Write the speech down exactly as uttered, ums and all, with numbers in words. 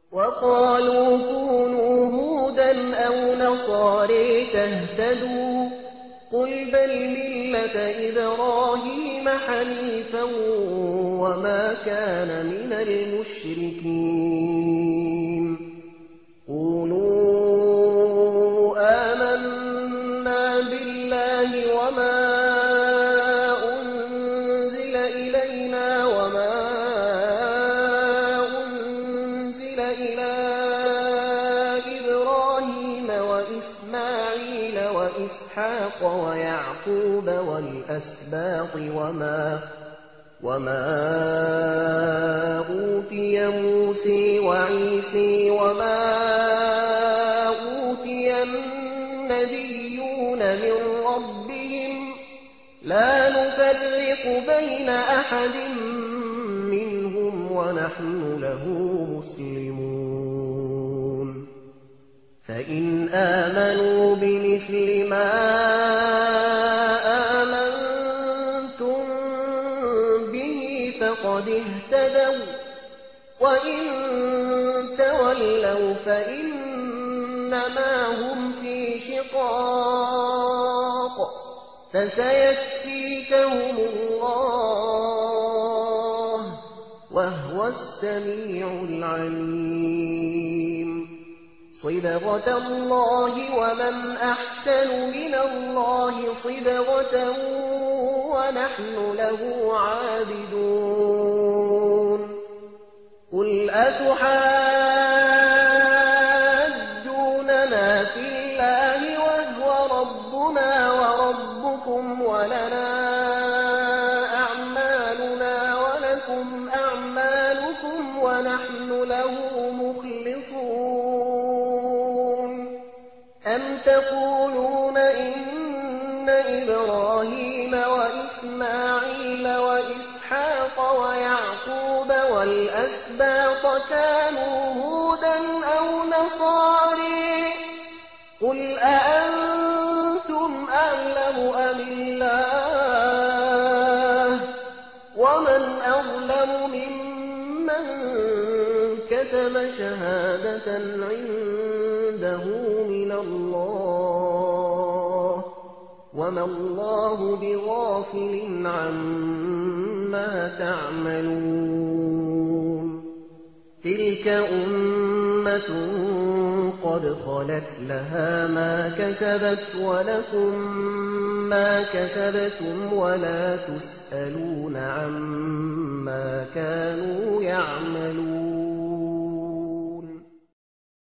وقالوا كونوا هودا أو نصاري تهتدوا قل بل ملة إبراهيم حنيفا وما كان من المشركين قولوا آمنا بالله وما أنزل إلينا وما أنزل إلى إبراهيم وإسماعيل وإسحاق ويعقوب والأسباط وما وما أوتي موسى وعيسى وما أوتي النبيون من ربهم لا نفرق بين أحد منهم ونحن له مسلمون فإن آمنوا بمثل ما آمنتم به فقد اهتدوا وإن تولوا فإنما هم في شقاق فسيكفيكهم الله وهو السميع العليم صبغة الله ومن أحسن من الله صبغة ونحن له عابدون قل أتحاجوننا في الله وهو ربنا وربكم ولنا أعمالنا ولكم أعمالكم ونحن له مخلصون أم تقولون إن إبراهيم وإسماعيل وإسحاق ويعقوب والأسباط كانوا هودا أو نصاري قل أأنتم أعلم أم الله ومن أظلم ممن كتم شهادة عنده من الله وما الله بغافل عما تعملون تلك أمة قد خلت لها ما كسبت ولكم ما كسبتم ولا تسألون عما كانوا يعملون